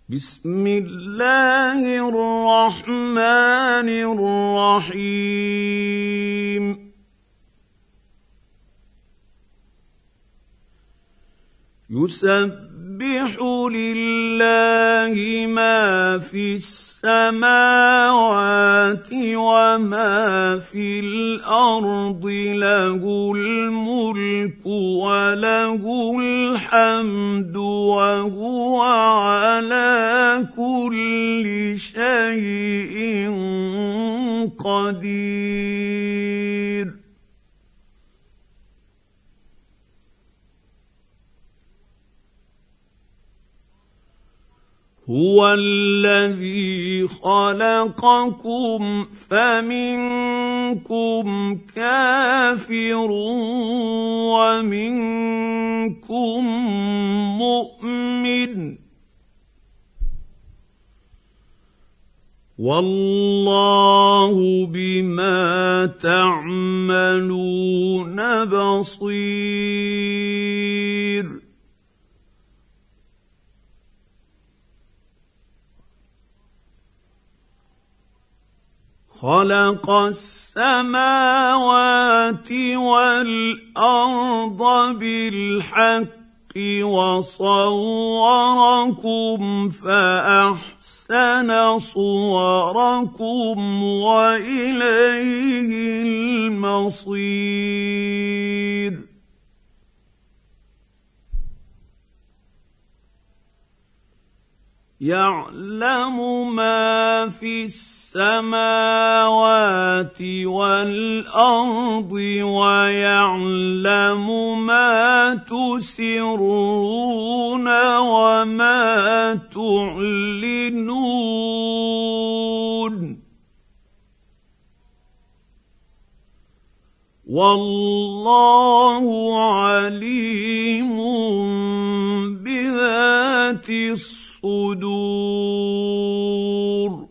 بسم الله الرحمن الرحيم يسبح لله ما في السماوات وما في الأرض له الملك وله الحمد وهو على كل شيء قدير هو الذي خلقكم فمنكم كافر ومنكم مؤمن والله بما تعملون بصير خلق السماوات والأرض بالحق وصوركم فأحسن صوركم وإليه المصير يعلم ما في السماوات والأرض ويعلم ما تسرون وما تعلنون والله عليم بذات الصدور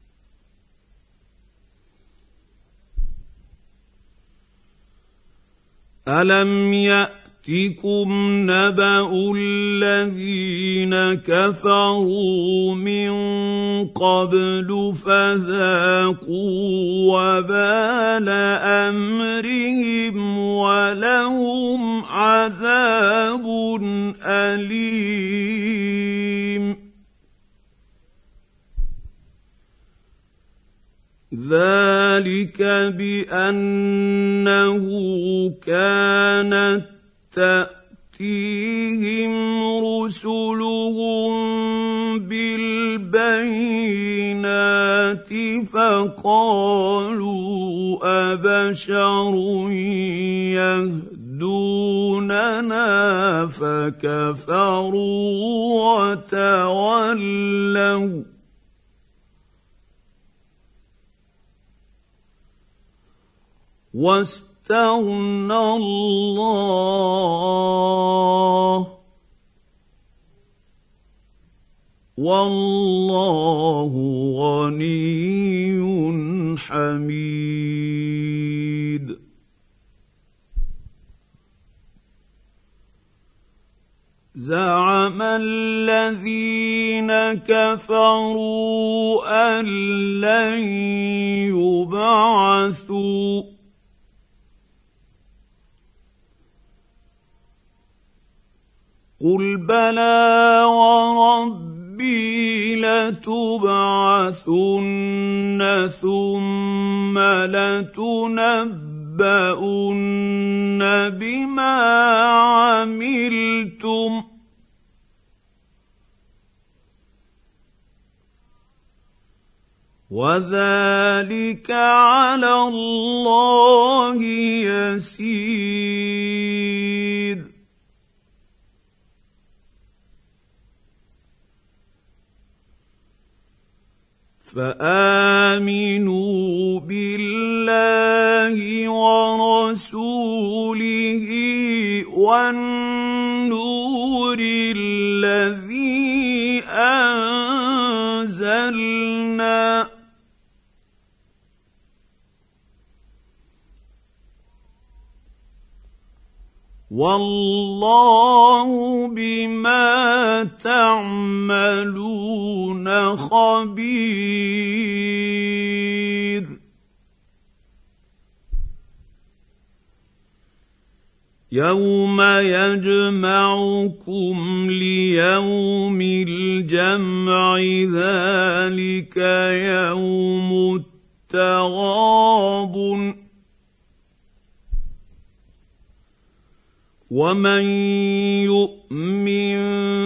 ألم يأتكم نبأ الذين كفروا من قبل فذاقوا وبال أمرهم ولهم عذاب أليم ذلك بأنه كانت تأتيهم رسلهم بالبينات فقالوا أبشر يهدوننا فكفروا وتولوا واستغنى الله والله غني حميد زعم الذين كفروا أن لن يبعثوا قل بلى وربي لتبعثن ثم لتنبؤن بما عملتم وذلك على الله يسير فآمنوا بالله ورسوله والنور الذي أنزلنا والله بما تعملون خبير يوم يجمعكم ليوم الجمع ذلك يوم التغابن ومن يؤمن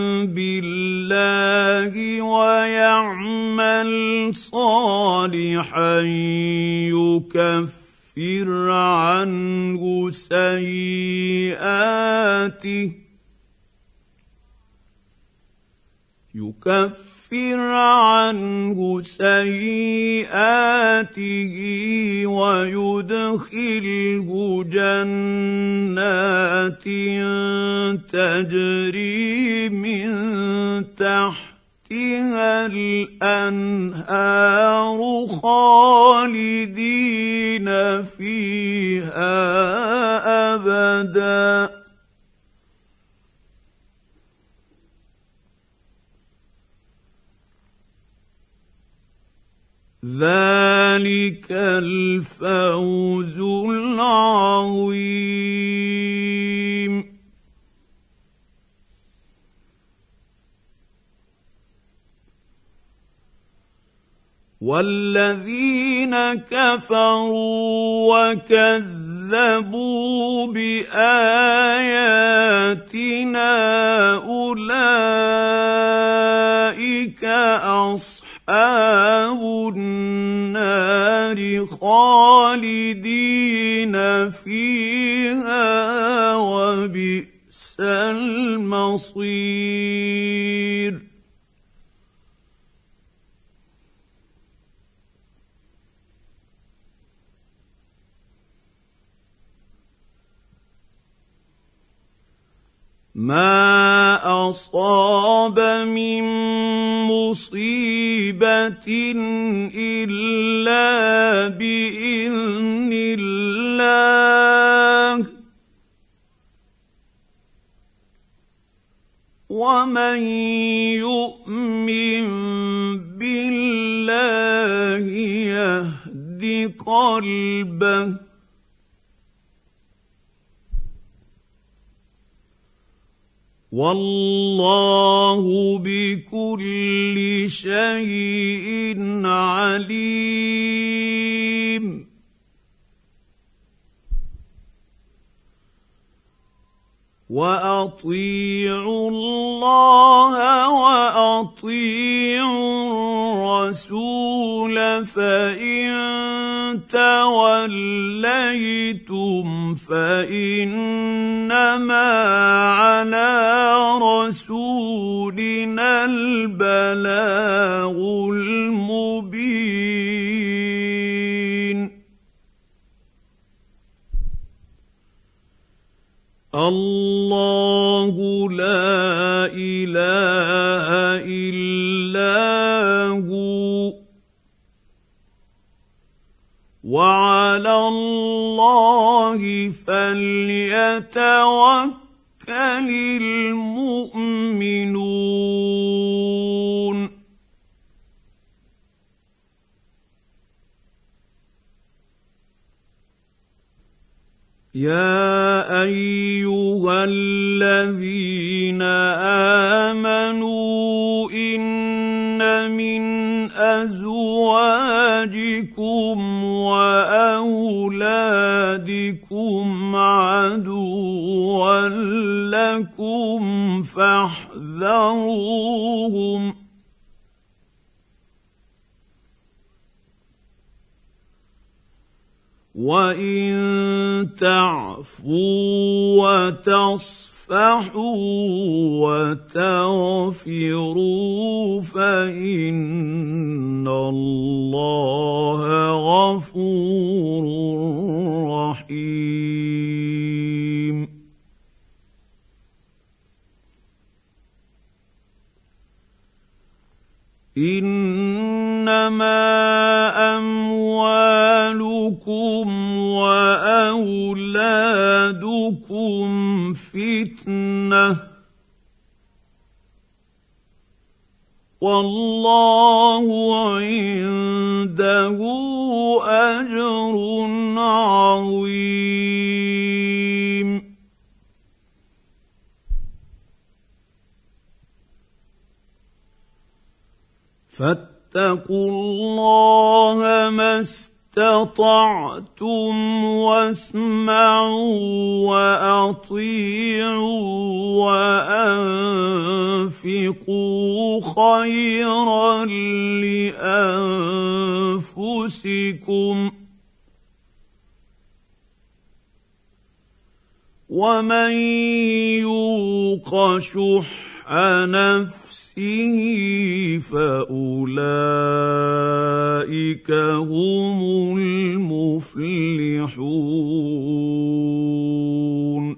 بالله ويعمل صالحا يكفر عنه سيئاته ويدخله جنات تجري من تحتها الأنهار خالدين فيها أبدا ذلك الفوز العظيم والذين كفروا وكذبوا بآياتنا أولئك أصحاب النار خالدين فيها وبئس المصير ما أصاب من مصيبة إلا بإذن الله ومن يؤمن بالله يهد قلبه والله بكل شيء عليم وأطيعوا الله وأطيعوا الرسول فإن توليتم فإنما على رسولنا البلاغ المبين الله لا إله إلا هو وعلى الله فليتوكل المؤمنون يا أيها الذين آمنوا إن من أزواجكم وأولادكم عدوا لكم فاحذروهم وإن تعفوا وتصفحوا وتغفروا فإن الله غفور رحيم إنما أموالكم وأولادكم فتنة والله عنده اجر عظيم. فاتقوا الله ما استطعتم واسمعوا واطيعوا وانفقوا خيرا لانفسكم ومن يوق شح نفسه فاولئك هم المفلحون.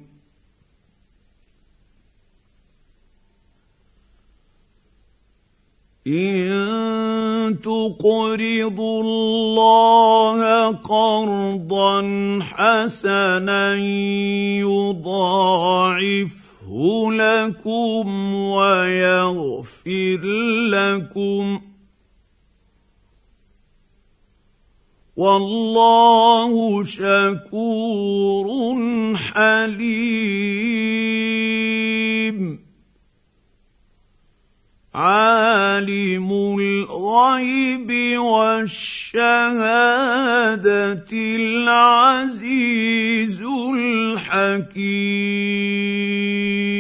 إن تقرضوا الله قرضا حسنا يضاعفه لكم ويغفر لكم والله شكور حليم. عالم الغيب والشهادة العزيز الحكيم.